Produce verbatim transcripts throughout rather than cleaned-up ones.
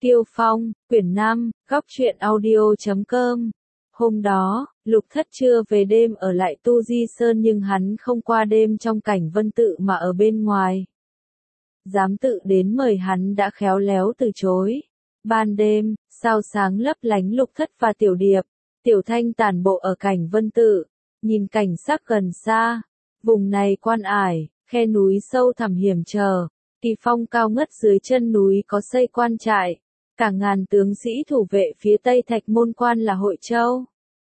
Kiêu Phong, quyển năm, góc truyện audio chấm com. Hôm đó, Lục Thất chưa về đêm ở lại Tu Di Sơn nhưng hắn không qua đêm trong Cảnh Vân Tự mà ở bên ngoài. Giám tự đến mời hắn đã khéo léo từ chối. Ban đêm, sao sáng lấp lánh Lục Thất và Tiểu Điệp, Tiểu Thanh tản bộ ở Cảnh Vân Tự, nhìn cảnh sắc gần xa. Vùng này quan ải, khe núi sâu thẳm hiểm trở, kỳ phong cao ngất dưới chân núi có xây quan trại. Cả ngàn tướng sĩ thủ vệ phía tây Thạch Môn Quan là Hội Châu.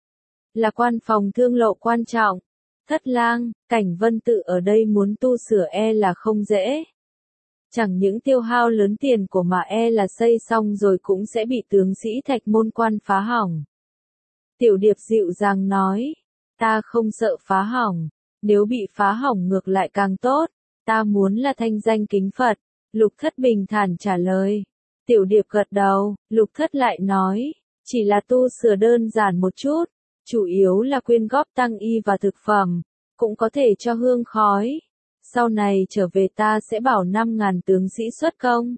Là quan phòng thương lộ quan trọng. Thất lang, Cảnh Vân Tự ở đây muốn tu sửa e là không dễ. Chẳng những tiêu hao lớn tiền của mà e là xây xong rồi cũng sẽ bị tướng sĩ Thạch Môn Quan phá hỏng. Tiểu Điệp dịu dàng nói, ta không sợ phá hỏng, nếu bị phá hỏng ngược lại càng tốt, ta muốn là thanh danh kính Phật. Lục Thất bình thản trả lời. Tiểu Điệp gật đầu, Lục Thất lại nói, chỉ là tu sửa đơn giản một chút, chủ yếu là quyên góp tăng y và thực phẩm, cũng có thể cho hương khói. Sau này trở về ta sẽ bảo năm ngàn tướng sĩ xuất công.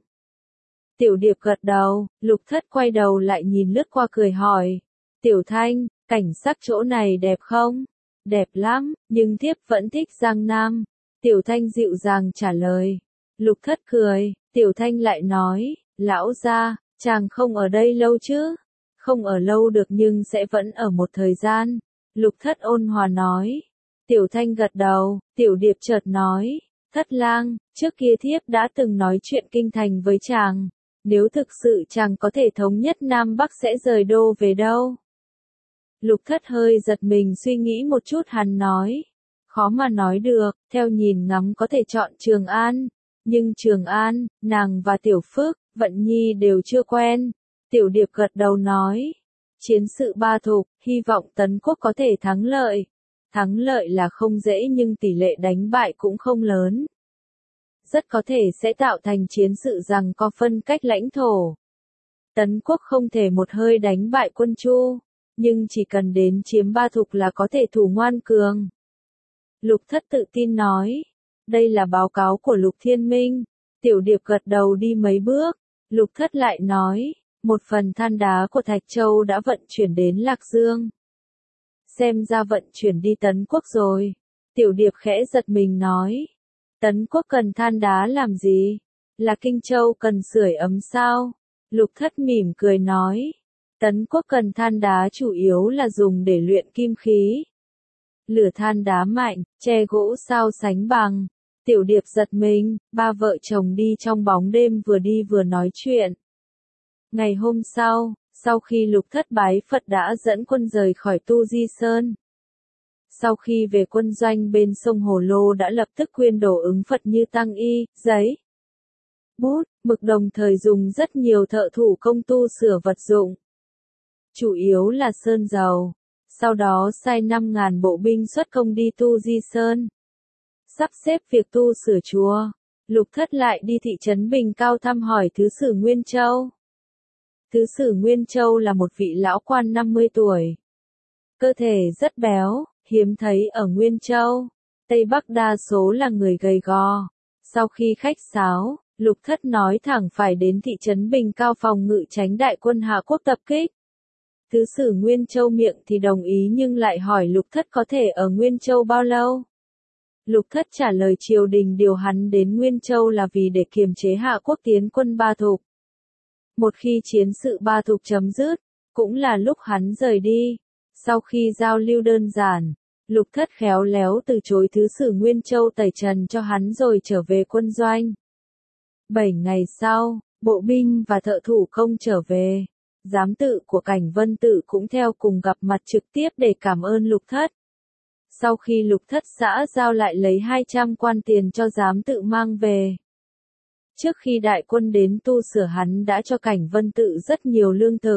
Tiểu Điệp gật đầu, Lục Thất quay đầu lại nhìn lướt qua cười hỏi, Tiểu Thanh, cảnh sắc chỗ này đẹp không? Đẹp lắm, nhưng thiếp vẫn thích Giang Nam. Tiểu Thanh dịu dàng trả lời. Lục Thất cười, Tiểu Thanh lại nói, lão gia, chàng không ở đây lâu chứ? Không ở lâu được nhưng sẽ vẫn ở một thời gian. Lục Thất ôn hòa nói. Tiểu Thanh gật đầu, Tiểu Điệp chợt nói, Thất lang, trước kia thiếp đã từng nói chuyện kinh thành với chàng. Nếu thực sự chàng có thể thống nhất Nam Bắc sẽ rời đô về đâu? Lục Thất hơi giật mình suy nghĩ một chút, hắn nói. Khó mà nói được, theo nhìn ngắm có thể chọn Trường An. Nhưng Trường An, nàng và Tiểu Phước, Vận Nhi đều chưa quen. Tiểu Điệp gật đầu nói. Chiến sự Ba Thục, hy vọng Tấn Quốc có thể thắng lợi. Thắng lợi là không dễ nhưng tỷ lệ đánh bại cũng không lớn. Rất có thể sẽ tạo thành chiến sự rằng có phân cách lãnh thổ. Tấn Quốc không thể một hơi đánh bại quân Chu, nhưng chỉ cần đến chiếm Ba Thục là có thể thủ ngoan cường. Lục Thất tự tin nói. Đây là báo cáo của Lục Thiên Minh. Tiểu Điệp gật đầu đi mấy bước. Lục Thất lại nói, một phần than đá của Thạch Châu đã vận chuyển đến Lạc Dương. Xem ra vận chuyển đi Tấn Quốc rồi. Tiểu Điệp khẽ giật mình nói. Tấn Quốc cần than đá làm gì? Là Kinh Châu cần sưởi ấm sao? Lục Thất mỉm cười nói. Tấn Quốc cần than đá chủ yếu là dùng để luyện kim khí. Lửa than đá mạnh, tre gỗ sao sánh bằng. Tiểu Điệp giật mình, ba vợ chồng đi trong bóng đêm vừa đi vừa nói chuyện. Ngày hôm sau, sau khi Lục Thất bái Phật đã dẫn quân rời khỏi Tu Di Sơn. Sau khi về quân doanh bên sông Hồ Lô đã lập tức quyên đổ ứng Phật như tăng y, giấy, bút, mực đồng thời dùng rất nhiều thợ thủ công tu sửa vật dụng. Chủ yếu là sơn dầu. Sau đó sai năm ngàn bộ binh xuất công đi Tu Di Sơn. Sắp xếp việc tu sửa chùa. Lục Thất lại đi thị trấn Bình Cao thăm hỏi Thứ sử Nguyên Châu. Thứ sử Nguyên Châu là một vị lão quan năm mươi tuổi. Cơ thể rất béo, hiếm thấy ở Nguyên Châu. Tây Bắc đa số là người gầy gò. Sau khi khách sáo, Lục Thất nói thẳng phải đến thị trấn Bình Cao phòng ngự tránh đại quân Hạ Quốc tập kích. Thứ sử Nguyên Châu miệng thì đồng ý nhưng lại hỏi Lục Thất có thể ở Nguyên Châu bao lâu. Lục Thất trả lời triều đình điều hắn đến Nguyên Châu là vì để kiềm chế Hạ Quốc tiến quân Ba Thục. Một khi chiến sự Ba Thục chấm dứt, cũng là lúc hắn rời đi. Sau khi giao lưu đơn giản, Lục Thất khéo léo từ chối Thứ sử Nguyên Châu tẩy trần cho hắn rồi trở về quân doanh. Bảy ngày sau, bộ binh và thợ thủ công trở về. Giám tự của Cảnh Vân Tự cũng theo cùng gặp mặt trực tiếp để cảm ơn Lục Thất. Sau khi Lục Thất xã giao lại lấy hai trăm quan tiền cho giám tự mang về. Trước khi đại quân đến tu sửa hắn đã cho Cảnh Vân Tự rất nhiều lương thực.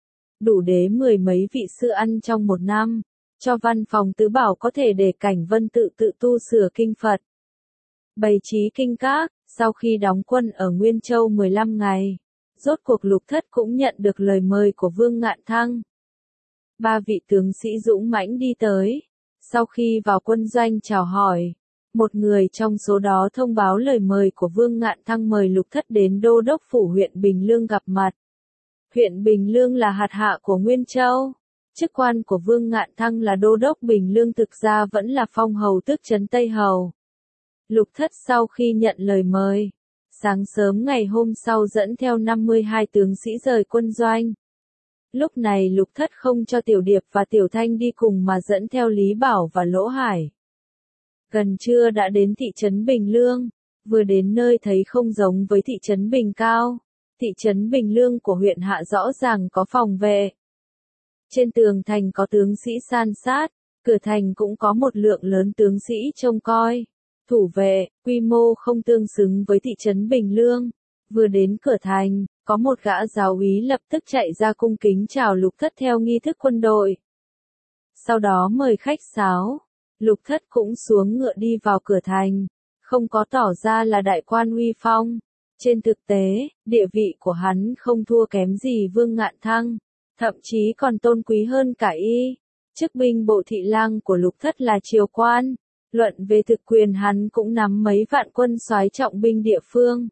Đủ để mười mấy vị sư ăn trong một năm. Cho văn phòng tứ bảo có thể để Cảnh Vân Tự tự tu sửa kinh Phật. Bày trí kinh các, sau khi đóng quân ở Nguyên Châu mười lăm ngày. Rốt cuộc Lục Thất cũng nhận được lời mời của Vương Ngạn Thăng. Ba vị tướng sĩ dũng mãnh đi tới. Sau khi vào quân doanh chào hỏi, Một người trong số đó thông báo lời mời của Vương Ngạn Thăng mời Lục Thất đến đô đốc phủ huyện Bình Lương gặp mặt. Huyện Bình Lương là hạt hạ của Nguyên Châu. Chức quan của Vương Ngạn Thăng là đô đốc Bình Lương thực ra vẫn là phong hầu tước trấn Tây Hầu. Lục Thất sau khi nhận lời mời, sáng sớm ngày hôm sau dẫn theo năm mươi hai tướng sĩ rời quân doanh. Lúc này Lục Thất không cho Tiểu Điệp và Tiểu Thanh đi cùng mà dẫn theo Lý Bảo và Lỗ Hải. Gần trưa đã đến thị trấn Bình Lương, vừa đến nơi thấy không giống với thị trấn Bình Cao. Thị trấn Bình Lương của huyện hạ rõ ràng có phòng vệ. Trên tường thành có tướng sĩ san sát, cửa thành cũng có một lượng lớn tướng sĩ trông coi, thủ vệ, quy mô không tương xứng với thị trấn Bình Lương. Vừa đến cửa thành, có một gã giáo úy lập tức chạy ra cung kính chào Lục Thất theo nghi thức quân đội. Sau đó mời khách sáo, Lục Thất cũng xuống ngựa đi vào cửa thành, không có tỏ ra là đại quan uy phong. Trên thực tế, địa vị của hắn không thua kém gì Vương Ngạn Thăng, thậm chí còn tôn quý hơn cả y. Chức binh bộ thị lang của Lục Thất là triều quan, luận về thực quyền hắn cũng nắm mấy vạn quân soái trọng binh địa phương.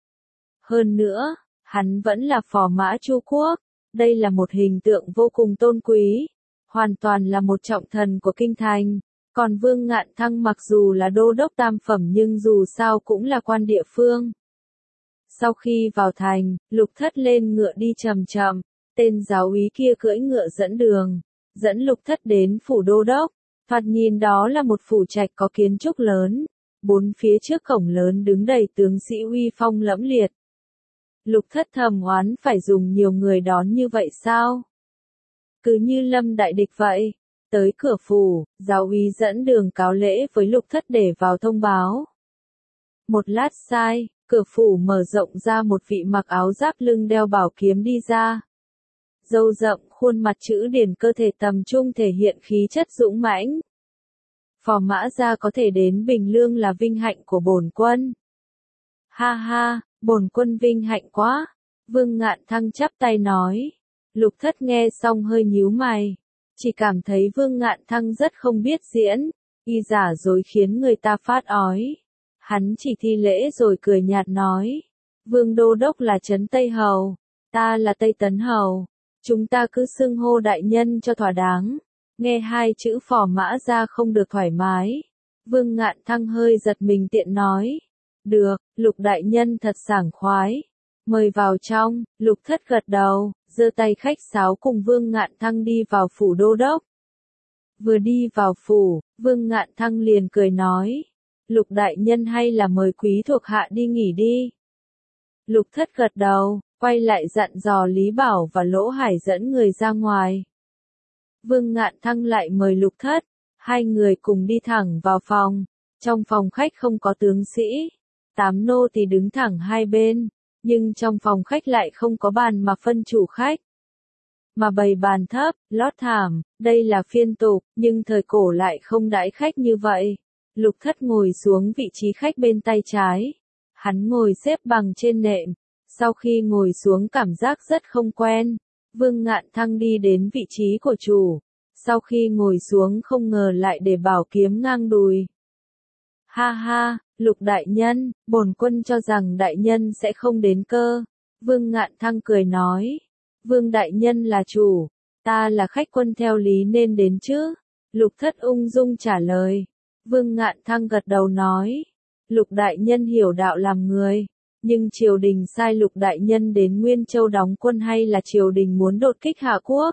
Hơn nữa, hắn vẫn là phò mã Chu Quốc, đây là một hình tượng vô cùng tôn quý, hoàn toàn là một trọng thần của kinh thành. Còn Vương Ngạn Thăng mặc dù là đô đốc tam phẩm nhưng dù sao cũng là quan địa phương. Sau khi vào thành, Lục Thất lên ngựa đi chậm chậm, tên giáo úy kia cưỡi ngựa dẫn đường, dẫn Lục Thất đến phủ đô đốc. Thoạt nhìn đó là một phủ trạch có kiến trúc lớn, bốn phía trước cổng lớn đứng đầy tướng sĩ uy phong lẫm liệt. Lục Thất thầm oán phải dùng nhiều người đón như vậy sao? Cứ như lâm đại địch vậy. Tới cửa phủ, giáo úy dẫn đường cáo lễ với Lục Thất để vào thông báo. Một lát sai, cửa phủ mở rộng ra một vị mặc áo giáp lưng đeo bảo kiếm đi ra. Râu rậm, khuôn mặt chữ điển, cơ thể tầm trung thể hiện khí chất dũng mãnh. Phò mã gia có thể đến Bình Lương là vinh hạnh của bổn quân. Ha ha, bổn quân vinh hạnh quá. Vương Ngạn Thăng chắp tay nói. Lục Thất nghe xong hơi nhíu mày. Chỉ cảm thấy Vương Ngạn Thăng rất không biết diễn, y giả dối khiến người ta phát ói. Hắn chỉ thi lễ rồi cười nhạt nói. Vương đô đốc là trấn Tây Hầu, ta là Tây Tấn Hầu. Chúng ta cứ xưng hô đại nhân cho thỏa đáng. Nghe hai chữ phò mã ra không được thoải mái. Vương Ngạn Thăng hơi giật mình tiện nói. Được, Lục đại nhân thật sảng khoái. Mời vào trong. Lục Thất gật đầu, giơ tay khách sáo cùng Vương Ngạn Thăng đi vào phủ đô đốc. Vừa đi vào phủ, Vương Ngạn Thăng liền cười nói. Lục đại nhân hay là mời quý thuộc hạ đi nghỉ đi. Lục Thất gật đầu, quay lại dặn dò Lý Bảo và Lỗ Hải dẫn người ra ngoài. Vương Ngạn Thăng lại mời Lục Thất, hai người cùng đi thẳng vào phòng. Trong phòng khách không có tướng sĩ, tám nô tỳ đứng thẳng hai bên, nhưng trong phòng khách lại không có bàn mà phân chủ khách. Mà bày bàn thấp, lót thảm, đây là phiên tục, nhưng thời cổ lại không đãi khách như vậy. Lục Thất ngồi xuống vị trí khách bên tay trái. Hắn ngồi xếp bằng trên nệm. Sau khi ngồi xuống cảm giác rất không quen. Vương Ngạn Thăng đi đến vị trí của chủ. Sau khi ngồi xuống không ngờ lại để bảo kiếm ngang đùi. Ha ha, Lục đại nhân, bổn quân cho rằng đại nhân sẽ không đến cơ. Vương Ngạn Thăng cười nói. Vương đại nhân là chủ, ta là khách quân theo lý nên đến chứ. Lục Thất ung dung trả lời. Vương Ngạn Thăng gật đầu nói. Lục đại nhân hiểu đạo làm người. Nhưng triều đình sai Lục đại nhân đến Nguyên Châu đóng quân hay là triều đình muốn đột kích Hạ Quốc?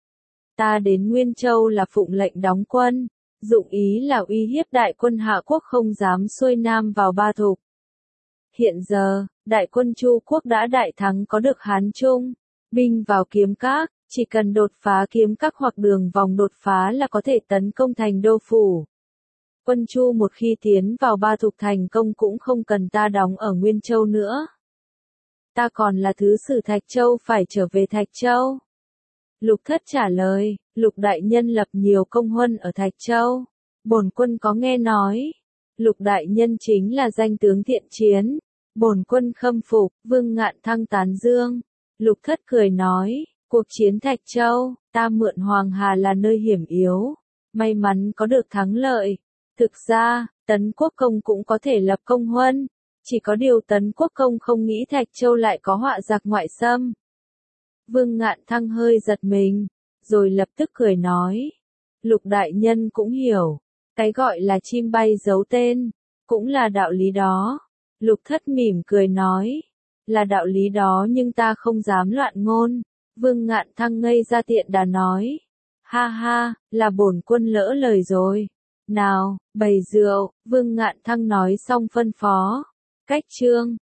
Ta đến Nguyên Châu là phụng lệnh đóng quân. Dụng ý là uy hiếp đại quân Hạ Quốc không dám xuôi nam vào Ba Thục. Hiện giờ, đại quân Chu Quốc đã đại thắng có được Hán Trung. Binh vào Kiếm Các, chỉ cần đột phá Kiếm Các hoặc đường vòng đột phá là có thể tấn công thành đô phủ. Quân Chu một khi tiến vào Ba Thục thành công cũng không cần ta đóng ở Nguyên Châu nữa. Ta còn là thứ sử Thạch Châu phải trở về Thạch Châu. Lục Thất trả lời, Lục đại nhân lập nhiều công huân ở Thạch Châu. Bổn quân có nghe nói. Lục đại nhân chính là danh tướng thiện chiến. Bổn quân khâm phục. Vương Ngạn Thăng tán dương. Lục Thất cười nói, cuộc chiến Thạch Châu, ta mượn Hoàng Hà là nơi hiểm yếu. May mắn có được thắng lợi. Thực ra, Tấn Quốc Công cũng có thể lập công huân, chỉ có điều Tấn Quốc Công không nghĩ Thạch Châu lại có họa giặc ngoại xâm. Vương Ngạn Thăng hơi giật mình, rồi lập tức cười nói. Lục đại nhân cũng hiểu, cái gọi là chim bay giấu tên, cũng là đạo lý đó. Lục Thất mỉm cười nói, là đạo lý đó nhưng ta không dám loạn ngôn. Vương Ngạn Thăng ngây ra tiện đà nói, ha ha, là bổn quân lỡ lời rồi. Nào, bày rượu, Vương Ngạn Thăng nói xong phân phó. Cách chương